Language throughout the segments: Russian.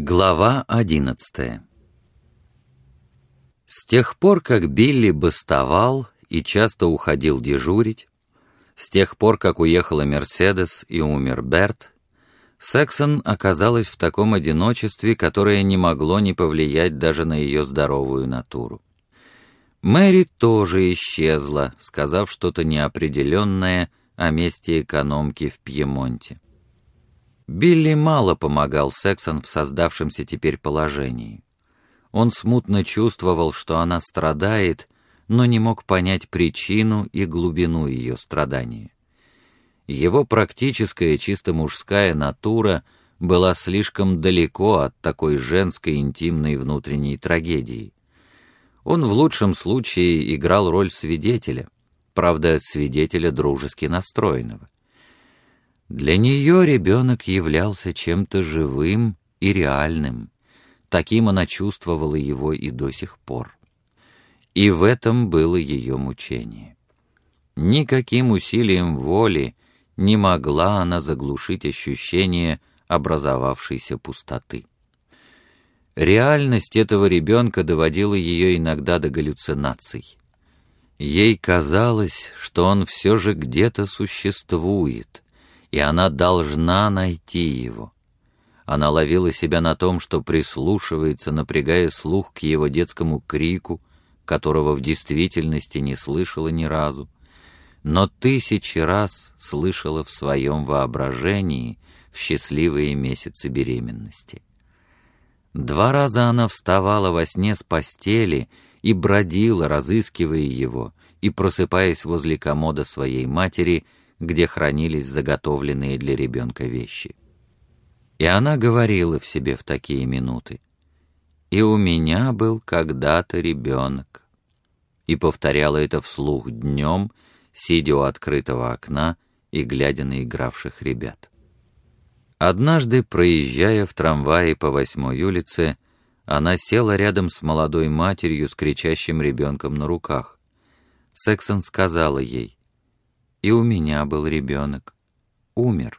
Глава 11. С тех пор, как Билли бастовал и часто уходил дежурить, с тех пор, как уехала Мерседес и умер Берт, Сексон оказалась в таком одиночестве, которое не могло не повлиять даже на ее здоровую натуру. Мэри тоже исчезла, сказав что-то неопределенное о месте экономки в Пьемонте. Билли мало помогал Сексон в создавшемся теперь положении. Он смутно чувствовал, что она страдает, но не мог понять причину и глубину ее страдания. Его практическая, чисто мужская натура была слишком далеко от такой женской интимной внутренней трагедии. Он в лучшем случае играл роль свидетеля, правда, свидетеля дружески настроенного. Для нее ребенок являлся чем-то живым и реальным, таким она чувствовала его и до сих пор. И в этом было ее мучение. Никаким усилием воли не могла она заглушить ощущение образовавшейся пустоты. Реальность этого ребенка доводила ее иногда до галлюцинаций. Ей казалось, что он все же где-то существует, и она должна найти его. Она ловила себя на том, что прислушивается, напрягая слух к его детскому крику, которого в действительности не слышала ни разу, но тысячи раз слышала в своем воображении в счастливые месяцы беременности. 2 раза она вставала во сне с постели и бродила, разыскивая его, и просыпаясь возле комода своей матери, где хранились заготовленные для ребенка вещи. И она говорила в себе в такие минуты: «И у меня был когда-то ребенок», и повторяла это вслух днем, сидя у открытого окна и глядя на игравших ребят. Однажды, проезжая в трамвае по 8-й улице, она села рядом с молодой матерью с кричащим ребенком на руках. Сексон сказала ей: «И у меня был ребенок. Умер».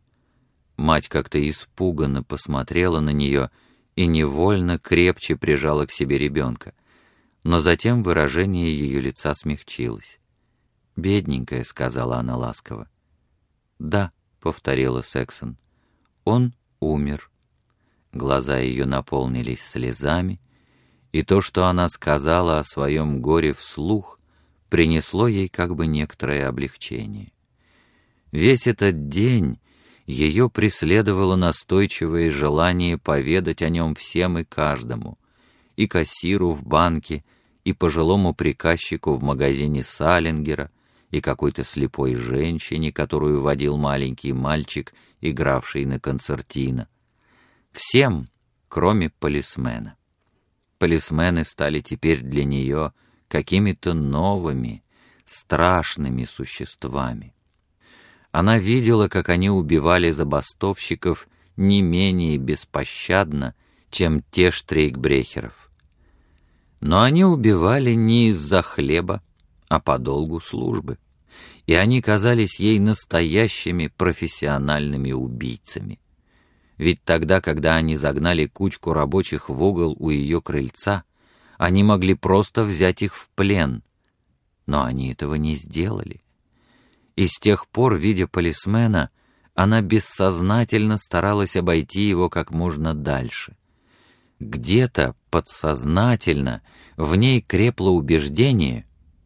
Мать как-то испуганно посмотрела на нее и невольно крепче прижала к себе ребенка, но затем выражение ее лица смягчилось. «Бедненькая», — сказала она ласково. «Да», — повторила Сексон, — «он умер». Глаза ее наполнились слезами, и то, что она сказала о своем горе вслух, принесло ей как бы некоторое облегчение. Весь этот день ее преследовало настойчивое желание поведать о нем всем и каждому, и кассиру в банке, и пожилому приказчику в магазине Саллингера, и какой-то слепой женщине, которую водил маленький мальчик, игравший на концертино. Всем, кроме полисмена. Полисмены стали теперь для нее какими-то новыми, страшными существами. Она видела, как они убивали забастовщиков не менее беспощадно, чем те штрейкбрехеров. Но они убивали не из-за хлеба, а по долгу службы, и они казались ей настоящими профессиональными убийцами. Ведь тогда, когда они загнали кучку рабочих в угол у ее крыльца, они могли просто взять их в плен, но они этого не сделали. И с тех пор, видя полисмена, она бессознательно старалась обойти его как можно дальше. Где-то подсознательно в ней крепло убеждение,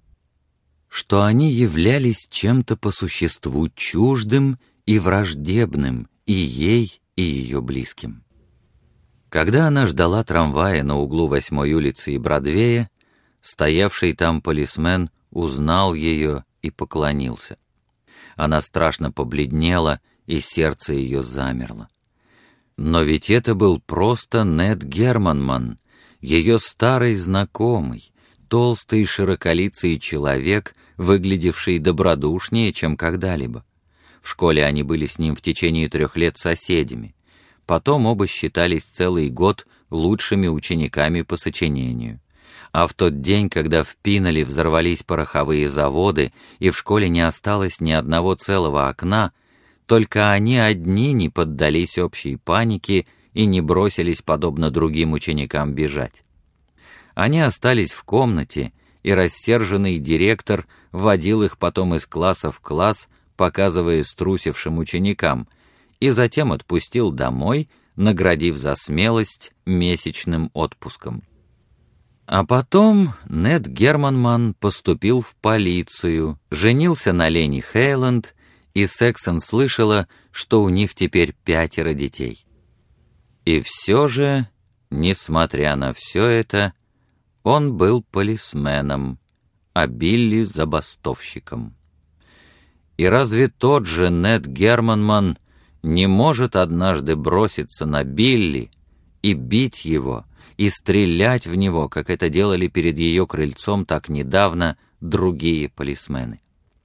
что они являлись чем-то по существу чуждым и враждебным и ей, и ее близким. Когда она ждала трамвая на углу 8-й улицы и Бродвея, стоявший там полисмен узнал ее и поклонился. Она страшно побледнела, и сердце ее замерло. Но ведь это был просто Нед Германман, ее старый знакомый, толстый широколицый человек, выглядевший добродушнее, чем когда-либо. В школе они были с ним в течение 3 лет соседями. Потом оба считались целый год лучшими учениками по сочинению. А в тот день, когда в Пиноле взорвались пороховые заводы и в школе не осталось ни одного целого окна, только они одни не поддались общей панике и не бросились, подобно другим ученикам, бежать. Они остались в комнате, и рассерженный директор водил их потом из класса в класс, показывая струсившим ученикам, и затем отпустил домой, наградив за смелость месячным отпуском. А потом Нед Германман поступил в полицию, женился на Ленни Хейланд, и Сексон слышала, что у них теперь 5 детей. И все же, несмотря на все это, он был полисменом, а Билли — забастовщиком. И разве тот же Нед Германман не может однажды броситься на Билли и бить его, и стрелять в него, как это делали перед ее крыльцом так недавно другие полисмены?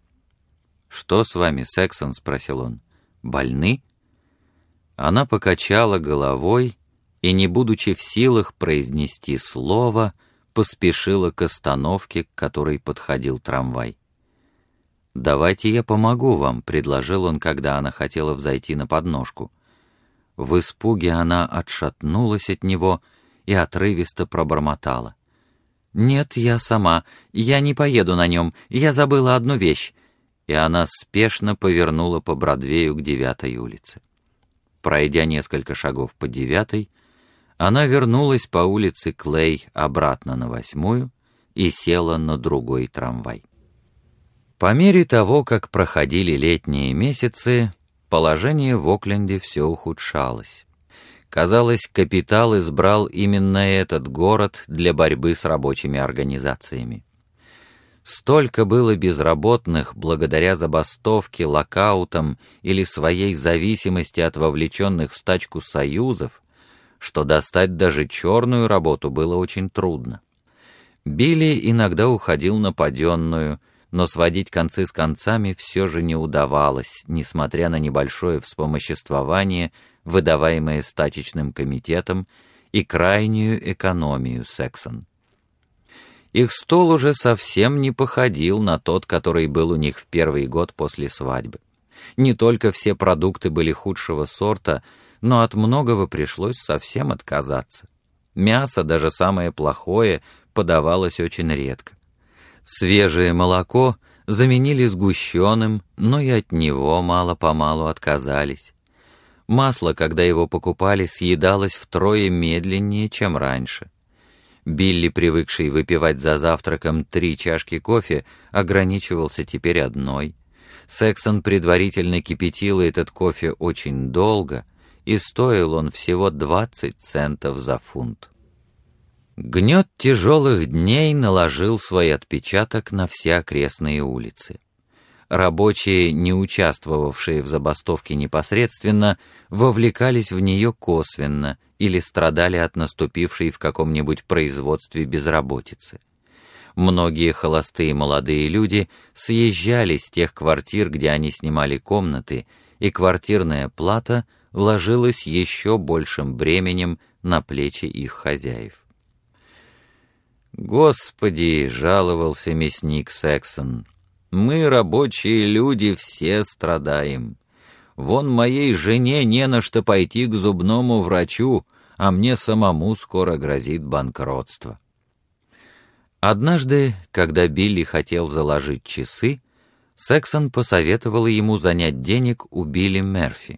«Что с вами, Сексон?» — спросил он. «Больны?» Она покачала головой и, не будучи в силах произнести слово, поспешила к остановке, к которой подходил трамвай. «Давайте я помогу вам», — предложил он, когда она хотела взойти на подножку. В испуге она отшатнулась от него и отрывисто пробормотала. «Нет, я сама. Я не поеду на нем. Я забыла одну вещь». И она спешно повернула по Бродвею к 9-й улице. Пройдя несколько шагов по 9-й, она вернулась по улице Клей обратно на 8-ю и села на другой трамвай. По мере того, как проходили летние месяцы, положение в Окленде все ухудшалось. Казалось, капитал избрал именно этот город для борьбы с рабочими организациями. Столько было безработных благодаря забастовке, локаутам или своей зависимости от вовлеченных в стачку союзов, что достать даже черную работу было очень трудно. Билли иногда уходил на паденную, но сводить концы с концами все же не удавалось, несмотря на небольшое вспомоществование, выдаваемое стачечным комитетом, и крайнюю экономию Сексон. Их стол уже совсем не походил на тот, который был у них в первый год после свадьбы. Не только все продукты были худшего сорта, но от многого пришлось совсем отказаться. Мясо, даже самое плохое, подавалось очень редко. Свежее молоко заменили сгущенным, но и от него мало-помалу отказались. Масло, когда его покупали, съедалось втрое медленнее, чем раньше. Билли, привыкший выпивать за завтраком 3 чашки кофе, ограничивался теперь 1. Сексон предварительно кипятила этот кофе очень долго, и стоил он всего 20 центов за фунт. Гнет тяжелых дней наложил свой отпечаток на все окрестные улицы. Рабочие, не участвовавшие в забастовке непосредственно, вовлекались в нее косвенно или страдали от наступившей в каком-нибудь производстве безработицы. Многие холостые молодые люди съезжали с тех квартир, где они снимали комнаты, и квартирная плата ложилась еще большим бременем на плечи их хозяев. «Господи!» — жаловался мясник Сексон. «Мы, рабочие люди, все страдаем. Вон моей жене не на что пойти к зубному врачу, а мне самому скоро грозит банкротство». Однажды, когда Билли хотел заложить часы, Сексон посоветовала ему занять денег у Билли Мерфи.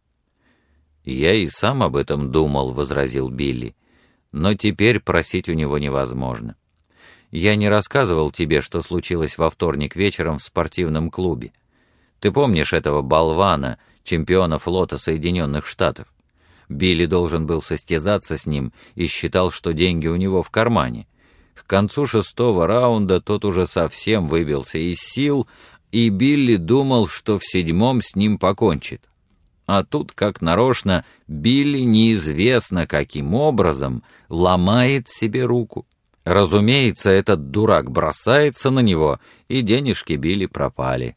«Я и сам об этом думал», — возразил Билли, «но теперь просить у него невозможно. Я не рассказывал тебе, что случилось во вторник вечером в спортивном клубе. Ты помнишь этого болвана, чемпиона флота Соединенных Штатов? Билли должен был состязаться с ним и считал, что деньги у него в кармане. К концу 6-го раунда тот уже совсем выбился из сил, и Билли думал, что в 7-м с ним покончит. А тут, как нарочно, Билли неизвестно каким образом ломает себе руку. Разумеется, этот дурак бросается на него, и денежки Билли пропали.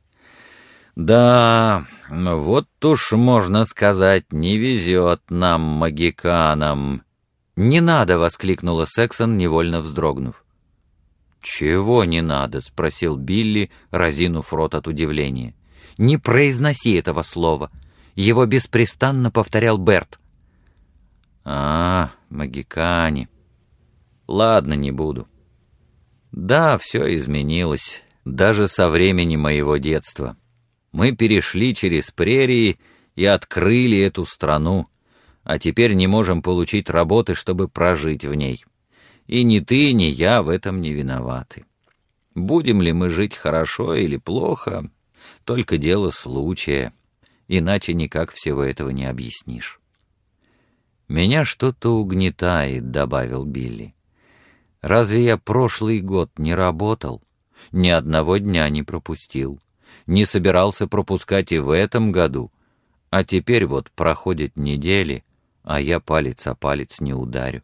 Да, вот уж, можно сказать, не везет нам, магиканам. «Не надо!» — воскликнула Сексон, невольно вздрогнув. «Чего не надо?» — спросил Билли, разинув рот от удивления. «Не произноси этого слова!» Его беспрестанно повторял Берт. Магикане. Ладно, не буду. Да, все изменилось, даже со времени моего детства. Мы перешли через прерии и открыли эту страну, а теперь не можем получить работы, чтобы прожить в ней. И ни ты, ни я в этом не виноваты. Будем ли мы жить хорошо или плохо, только дело случая, иначе никак всего этого не объяснишь. «Меня что-то угнетает», — добавил Билли. «Разве я прошлый год не работал? Ни одного дня не пропустил. Не собирался пропускать и в этом году. А теперь вот проходят недели, а я палец о палец не ударю».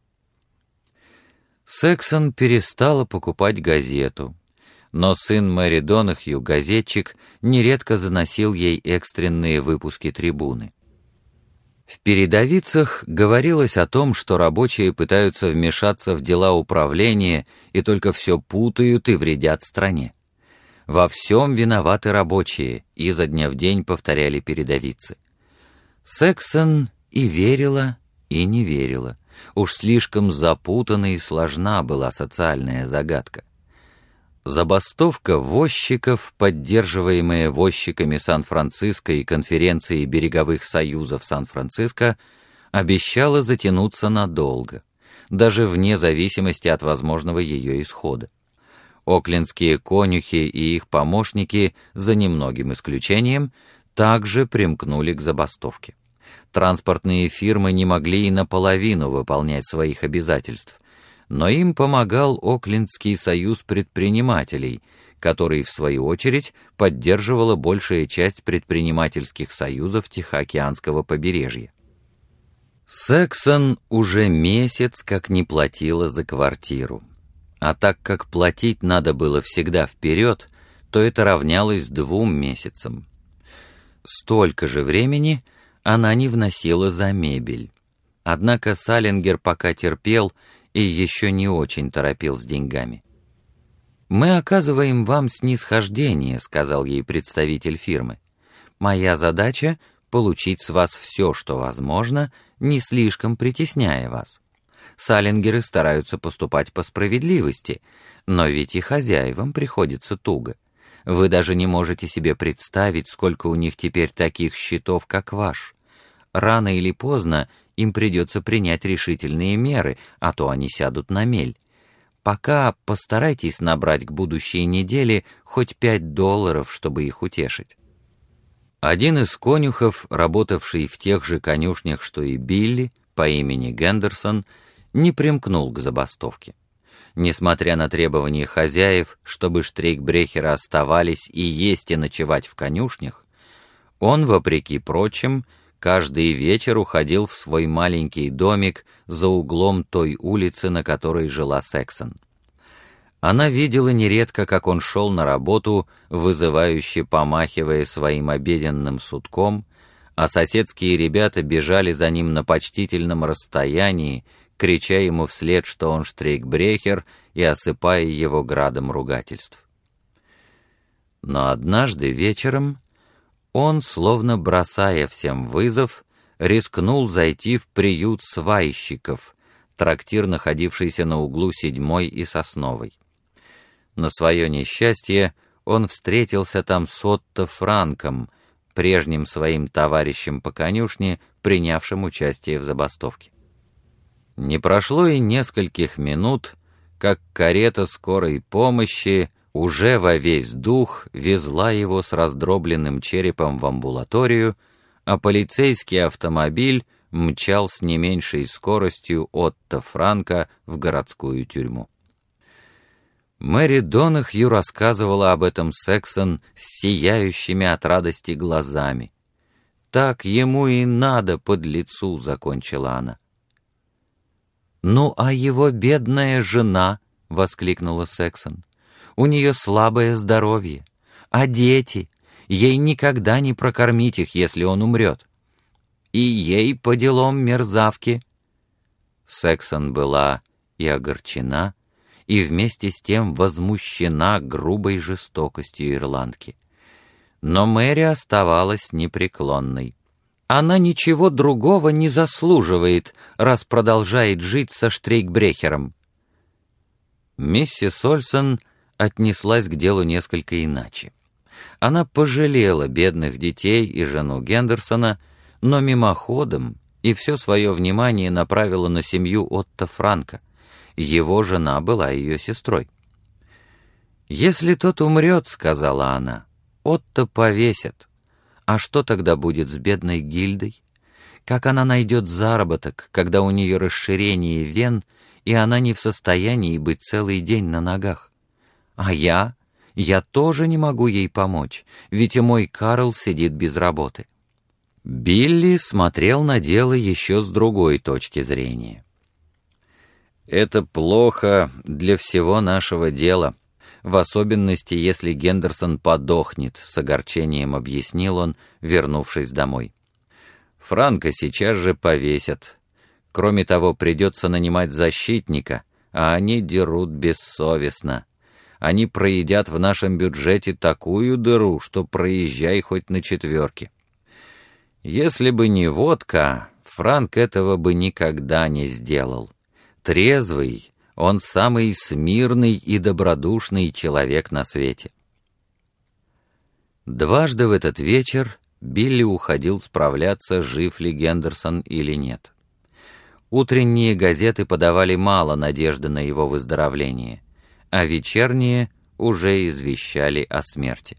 Сексон перестала покупать газету, но сын Мэри Донахью, газетчик, нередко заносил ей экстренные выпуски «Трибуны». В передовицах говорилось о том, что рабочие пытаются вмешаться в дела управления и только все путают и вредят стране. «Во всем виноваты рабочие», — изо дня в день повторяли передовицы. Сексон и верила, и не верила. Уж слишком запутана и сложна была социальная загадка. Забастовка возчиков, поддерживаемая возчиками Сан-Франциско и конференцией береговых союзов Сан-Франциско, обещала затянуться надолго, даже вне зависимости от возможного ее исхода. Оклендские конюхи и их помощники, за немногим исключением, также примкнули к забастовке. Транспортные фирмы не могли и наполовину выполнять своих обязательств, но им помогал Оклендский союз предпринимателей, который, в свою очередь, поддерживала большая часть предпринимательских союзов Тихоокеанского побережья. Сексон уже месяц как не платила за квартиру, а так как платить надо было всегда вперед, то это равнялось 2 месяцам. Столько же времени она не вносила за мебель. Однако Саллингер пока терпел и еще не очень торопил с деньгами. «Мы оказываем вам снисхождение», — сказал ей представитель фирмы. «Моя задача — получить с вас все, что возможно, не слишком притесняя вас. Саллингеры стараются поступать по справедливости, но ведь и хозяевам приходится туго. Вы даже не можете себе представить, сколько у них теперь таких счетов, как ваш. Рано или поздно им придется принять решительные меры, а то они сядут на мель. Пока постарайтесь набрать к будущей неделе хоть $5, чтобы их утешить». Один из конюхов, работавший в тех же конюшнях, что и Билли, по имени Гендерсон, не примкнул к забастовке. Несмотря на требования хозяев, чтобы штрейкбрехеры оставались и есть и ночевать в конюшнях, он, вопреки прочим, каждый вечер уходил в свой маленький домик за углом той улицы, на которой жила Сексон. Она видела нередко, как он шел на работу, вызывающе помахивая своим обеденным сутком, а соседские ребята бежали за ним на почтительном расстоянии, крича ему вслед, что он штрейкбрехер, и осыпая его градом ругательств. Но однажды вечером он, словно бросая всем вызов, рискнул зайти в приют свайщиков, трактир, находившийся на углу 7-й и Сосновой. На свое несчастье он встретился там с Отто Франком, прежним своим товарищем по конюшне, принявшим участие в забастовке. Не прошло и нескольких минут, как карета скорой помощи уже во весь дух везла его с раздробленным черепом в амбулаторию, а полицейский автомобиль мчал с не меньшей скоростью Отто Франка в городскую тюрьму. Мэри Донахью рассказывала об этом Сексон с сияющими от радости глазами. «Так ему и надо, подлецу», — закончила она. «Ну, а его бедная жена», — воскликнула Сексон, — «у нее слабое здоровье, а дети, ей никогда не прокормить их, если он умрет. И ей по делам мерзавки». Сексон была и огорчена, и вместе с тем возмущена грубой жестокостью ирландки. Но Мэри оставалась непреклонной. Она ничего другого не заслуживает, раз продолжает жить со Штрейкбрехером». Миссис Ольсон отнеслась к делу несколько иначе. Она пожалела бедных детей и жену Гендерсона, но мимоходом и все свое внимание направила на семью Отто Франка. Его жена была ее сестрой. «Если тот умрет, — сказала она, — Отто повесят. А что тогда будет с бедной Гильдой? Как она найдет заработок, когда у нее расширение вен, и она не в состоянии быть целый день на ногах? А я тоже не могу ей помочь, ведь и мой Карл сидит без работы». Билли смотрел на дело еще с другой точки зрения. «Это плохо для всего нашего дела, в особенности, если Гендерсон подохнет», — с огорчением объяснил он, вернувшись домой. «Франка сейчас же повесят. Кроме того, придется нанимать защитника, а они дерут бессовестно. Они проедят в нашем бюджете такую дыру, что проезжай хоть на четверке. Если бы не водка, Франк этого бы никогда не сделал. Трезвый, он самый смирный и добродушный человек на свете». Дважды в этот вечер Билли уходил справляться, жив ли Гендерсон или нет. Утренние газеты подавали мало надежды на его выздоровление, а вечерние уже извещали о смерти.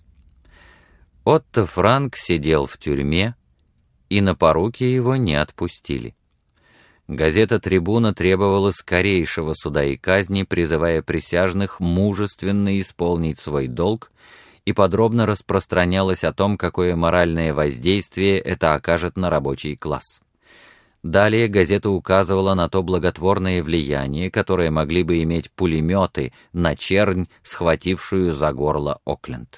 Отто Франк сидел в тюрьме, и на поруки его не отпустили. Газета «Трибуна» требовала скорейшего суда и казни, призывая присяжных мужественно исполнить свой долг, и подробно распространялась о том, какое моральное воздействие это окажет на рабочий класс. Далее газета указывала на то благотворное влияние, которое могли бы иметь пулеметы на чернь, схватившую за горло Окленд.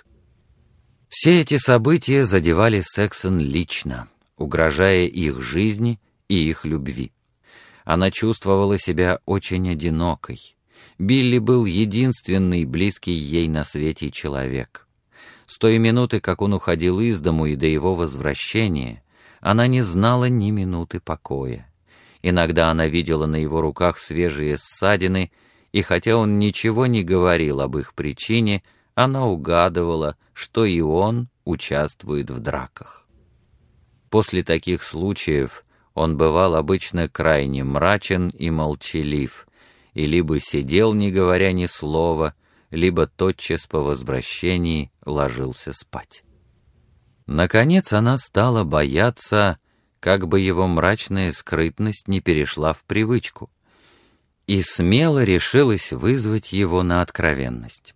Все эти события задевали Сексон лично, угрожая их жизни и их любви. Она чувствовала себя очень одинокой. Билли был единственный близкий ей на свете человек. С той минуты, как он уходил из дому, и до его возвращения, она не знала ни минуты покоя. Иногда она видела на его руках свежие ссадины, и хотя он ничего не говорил об их причине, она угадывала, что и он участвует в драках. После таких случаев он бывал обычно крайне мрачен и молчалив, и либо сидел, не говоря ни слова, либо тотчас по возвращении ложился спать. Наконец она стала бояться, как бы его мрачная скрытность не перешла в привычку, и смело решилась вызвать его на откровенность.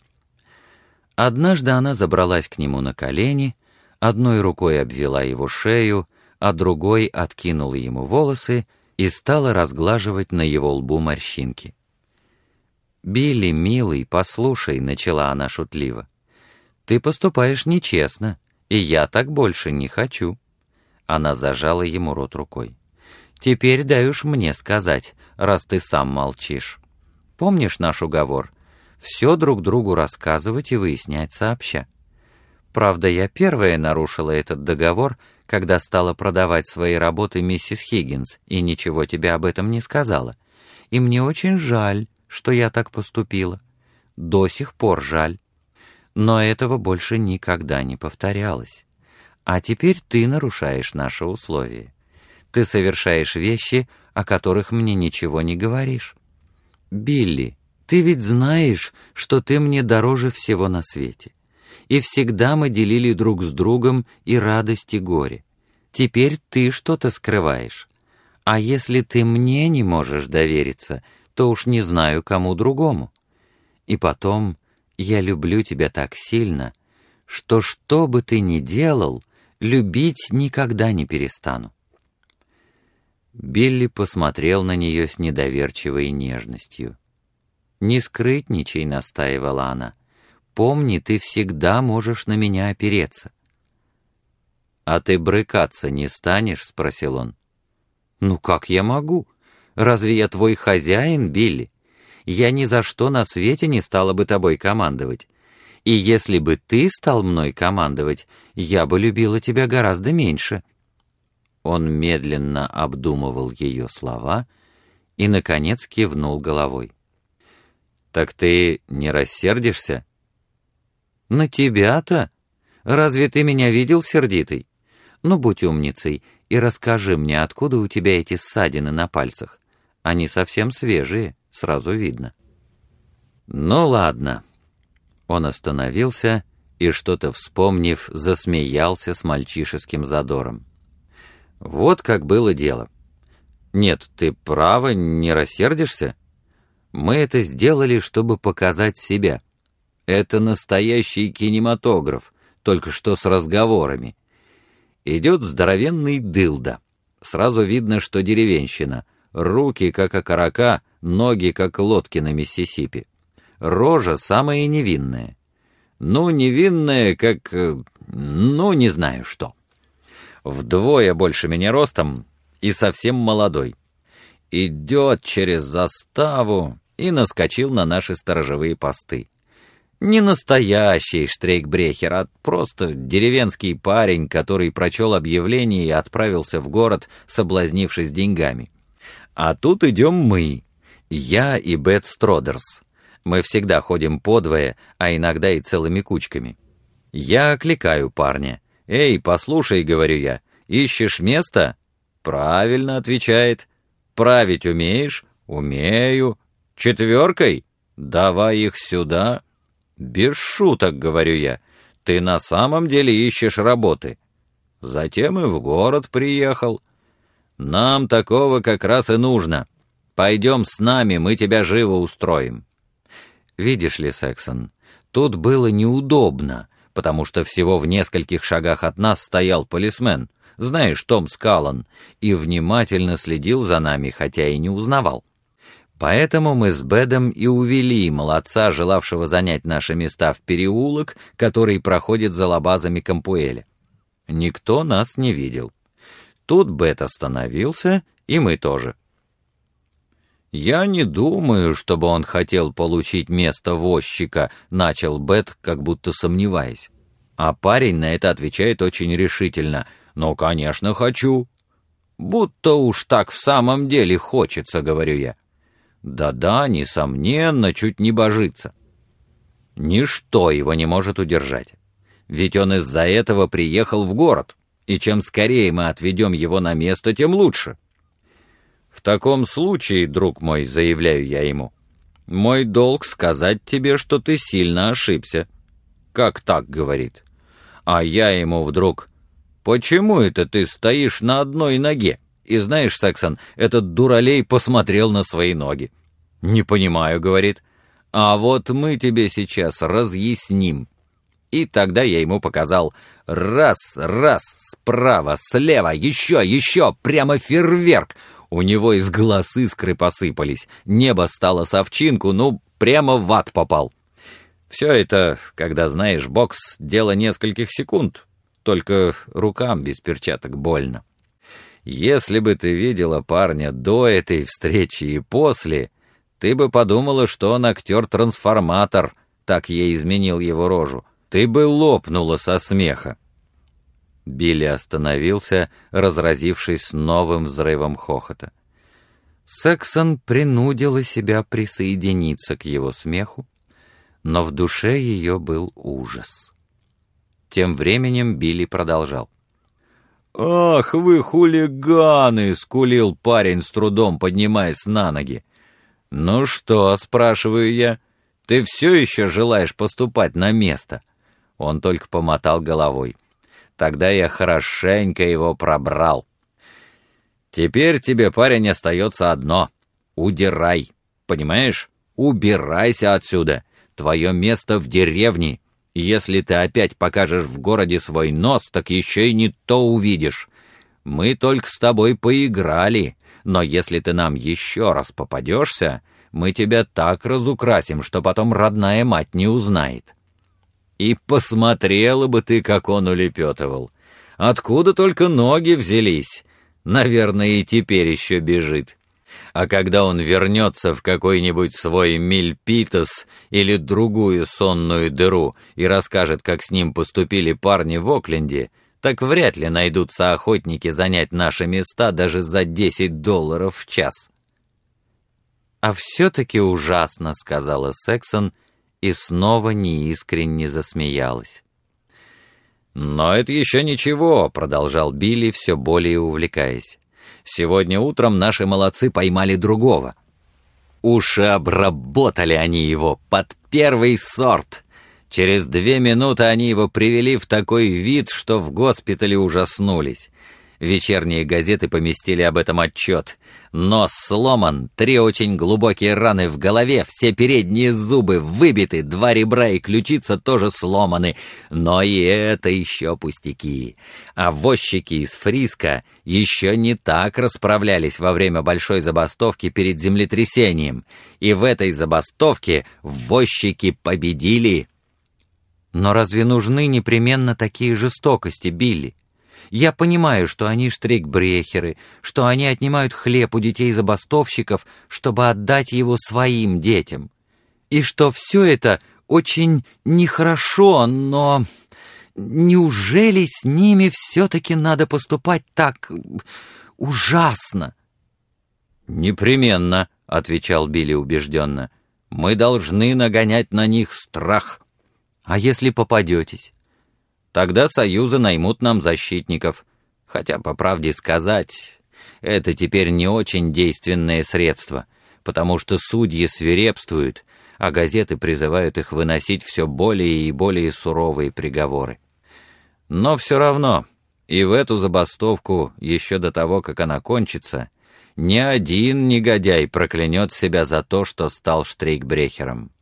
Однажды она забралась к нему на колени, одной рукой обвела его шею, а другой откинула ему волосы и стала разглаживать на его лбу морщинки. «Билли, милый, послушай», — начала она шутливо, — «ты поступаешь нечестно, и я так больше не хочу». Она зажала ему рот рукой. «Теперь дай уж мне сказать, раз ты сам молчишь. Помнишь наш уговор? Все друг другу рассказывать и выяснять сообща. Правда, я первая нарушила этот договор, когда стала продавать свои работы миссис Хиггинс, и ничего тебе об этом не сказала. И мне очень жаль, что я так поступила. До сих пор жаль. Но этого больше никогда не повторялось. А теперь ты нарушаешь наши условия. Ты совершаешь вещи, о которых мне ничего не говоришь. Билли, ты ведь знаешь, что ты мне дороже всего на свете. И всегда мы делили друг с другом и радость, и горе. Теперь ты что-то скрываешь. А если ты мне не можешь довериться, то уж не знаю, кому другому. И потом, я люблю тебя так сильно, что бы ты ни делал, любить никогда не перестану». Билли посмотрел на нее с недоверчивой нежностью. «Не скрытничай», — настаивала она. «Помни, ты всегда можешь на меня опереться». «А ты брыкаться не станешь?» — спросил он. «Ну как я могу? Разве я твой хозяин, Билли? Я ни за что на свете не стала бы тобой командовать. И если бы ты стал мной командовать, я бы любила тебя гораздо меньше». Он медленно обдумывал ее слова и, наконец, кивнул головой. «Так ты не рассердишься?» «На тебя-то? Разве ты меня видел сердитой? Ну, будь умницей и расскажи мне, откуда у тебя эти ссадины на пальцах. Они совсем свежие, сразу видно». «Ну, ладно». Он остановился и, что-то вспомнив, засмеялся с мальчишеским задором. «Вот как было дело. Нет, ты право, не рассердишься? Мы это сделали, чтобы показать себя. Это настоящий кинематограф, только что с разговорами. Идет здоровенный дылда. Сразу видно, что деревенщина. Руки, как окорока, ноги, как лодки на Миссисипи. Рожа самая невинная. Ну, невинная, как... ну, не знаю что. Вдвое больше меня ростом и совсем молодой. Идет через заставу и наскочил на наши сторожевые посты. Не настоящий штрейкбрехер, а просто деревенский парень, который прочел объявление и отправился в город, соблазнившись деньгами. А тут идем мы, я и Бет Стродерс. Мы всегда ходим подвое, а иногда и целыми кучками. Я окликаю парня. «Эй, послушай, — говорю я, — ищешь место?» «Правильно, — отвечает. Править умеешь?» «Умею». «Четверкой?» «Давай их сюда». «Без шуток, — говорю я, — ты на самом деле ищешь работы?» Затем и в город приехал. «Нам такого как раз и нужно. Пойдем с нами, мы тебя живо устроим». Видишь ли, Сексон, тут было неудобно, потому что всего в нескольких шагах от нас стоял полисмен, знаешь, Том Скаллан, и внимательно следил за нами, хотя и не узнавал. Поэтому мы с Бэдом и увели молодца, желавшего занять наши места, в переулок, который проходит за лабазами Кампуэля. Никто нас не видел. Тут Бэд остановился, и мы тоже. «Я не думаю, чтобы он хотел получить место возчика», — начал Бэд, как будто сомневаясь. А парень на это отвечает очень решительно. «Ну, конечно, хочу». «Будто уж так в самом деле хочется», — говорю я. «Да-да, несомненно, чуть не божится». Ничто его не может удержать. Ведь он из-за этого приехал в город, и чем скорее мы отведем его на место, тем лучше. «В таком случае, друг мой, — заявляю я ему, — мой долг сказать тебе, что ты сильно ошибся». «Как так? — говорит. А я ему вдруг: «Почему это ты стоишь на одной ноге?» И знаешь, Сексон, этот дуралей посмотрел на свои ноги. «Не понимаю, — говорит. — А вот мы тебе сейчас разъясним». И тогда я ему показал: раз, справа, слева, еще, прямо фейерверк. У него из глаз искры посыпались, небо стало совчинку, ну, прямо в ад попал. Все это, когда знаешь бокс, дело нескольких секунд, только рукам без перчаток больно. Если бы ты видела парня до этой встречи и после, ты бы подумала, что он актер-трансформатор, так я изменил его рожу. Ты бы лопнула со смеха. Билли остановился, разразившись новым взрывом хохота. Сексон принудила себя присоединиться к его смеху, но в душе ее был ужас. Тем временем Билли продолжал. «Ах, вы хулиганы!» — скулил парень, с трудом поднимаясь на ноги. «Ну что?» — спрашиваю я. «Ты все еще желаешь поступать на место?» Он только помотал головой. Тогда я хорошенько его пробрал. «Теперь тебе, парень, остается одно. Удирай. Понимаешь? Убирайся отсюда. Твое место в деревне. Если ты опять покажешь в городе свой нос, так еще и не то увидишь. Мы только с тобой поиграли, но если ты нам еще раз попадешься, мы тебя так разукрасим, что потом родная мать не узнает». И посмотрела бы ты, как он улепетывал. Откуда только ноги взялись? Наверное, и теперь еще бежит. А когда он вернется в какой-нибудь свой Мильпитас или другую сонную дыру и расскажет, как с ним поступили парни в Окленде, так вряд ли найдутся охотники занять наши места даже за $10 в час». «А все-таки ужасно», — сказала Сексон, и снова неискренне засмеялась. «Но это еще ничего», — продолжал Билли, все более увлекаясь. «Сегодня утром наши молодцы поймали другого. Уж и обработали они его под первый сорт. Через 2 минуты они его привели в такой вид, что в госпитале ужаснулись. Вечерние газеты поместили об этом отчет. Нос сломан, 3 очень глубокие раны в голове, все передние зубы выбиты, 2 ребра и ключица тоже сломаны. Но и это еще пустяки. А возчики из Фриска еще не так расправлялись во время большой забастовки перед землетрясением. И в этой забастовке возчики победили». «Но разве нужны непременно такие жестокости, Билли? Я понимаю, что они штрейкбрехеры, что они отнимают хлеб у детей забастовщиков, чтобы отдать его своим детям. И что все это очень нехорошо, но неужели с ними все-таки надо поступать так ужасно?» «Непременно», — отвечал Билли убежденно. «Мы должны нагонять на них страх». «А если попадетесь?» «Тогда союзы наймут нам защитников. Хотя, по правде сказать, это теперь не очень действенное средство, потому что судьи свирепствуют, а газеты призывают их выносить все более и более суровые приговоры. Но все равно, и в эту забастовку, еще до того, как она кончится, ни один негодяй проклянет себя за то, что стал штрейкбрехером».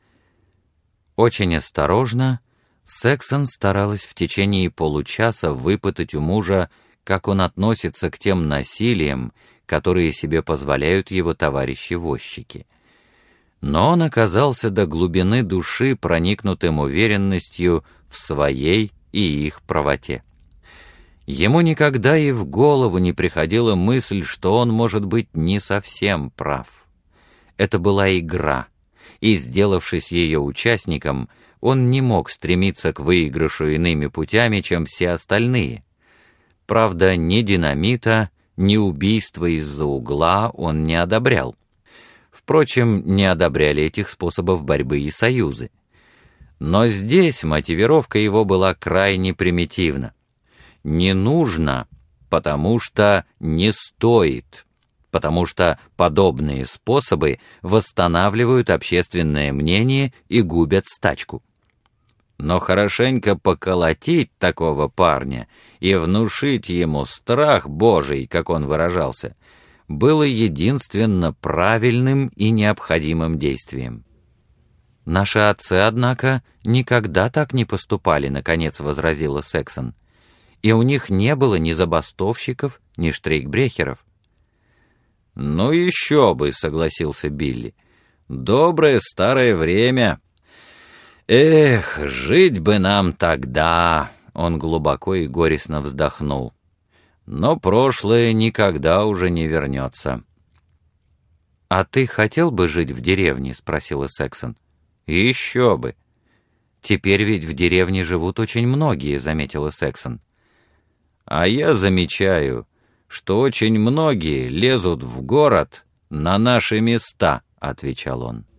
Очень осторожно Сексон старалась в течение получаса выпытать у мужа, как он относится к тем насилиям, которые себе позволяют его товарищи-возчики. Но он оказался до глубины души проникнутым уверенностью в своей и их правоте. Ему никогда и в голову не приходила мысль, что он может быть не совсем прав. Это была игра, и, сделавшись ее участником, он не мог стремиться к выигрышу иными путями, чем все остальные. Правда, ни динамита, ни убийства из-за угла он не одобрял. Впрочем, не одобряли этих способов борьбы и союзы. Но здесь мотивировка его была крайне примитивна. Не нужно, потому что не стоит, потому что подобные способы восстанавливают общественное мнение и губят стачку. Но хорошенько поколотить такого парня и внушить ему страх Божий, как он выражался, было единственно правильным и необходимым действием. «Наши отцы, однако, никогда так не поступали», — наконец возразила Сексон. «И у них не было ни забастовщиков, ни штрейкбрехеров». «Ну еще бы», — согласился Билли. «Доброе старое время. Эх, жить бы нам тогда!» Он глубоко и горестно вздохнул. «Но прошлое никогда уже не вернется». «А ты хотел бы жить в деревне?» — спросила Сексон. «Еще бы!» «Теперь ведь в деревне живут очень многие», — заметила Сексон. «А я замечаю, что очень многие лезут в город на наши места», — отвечал он.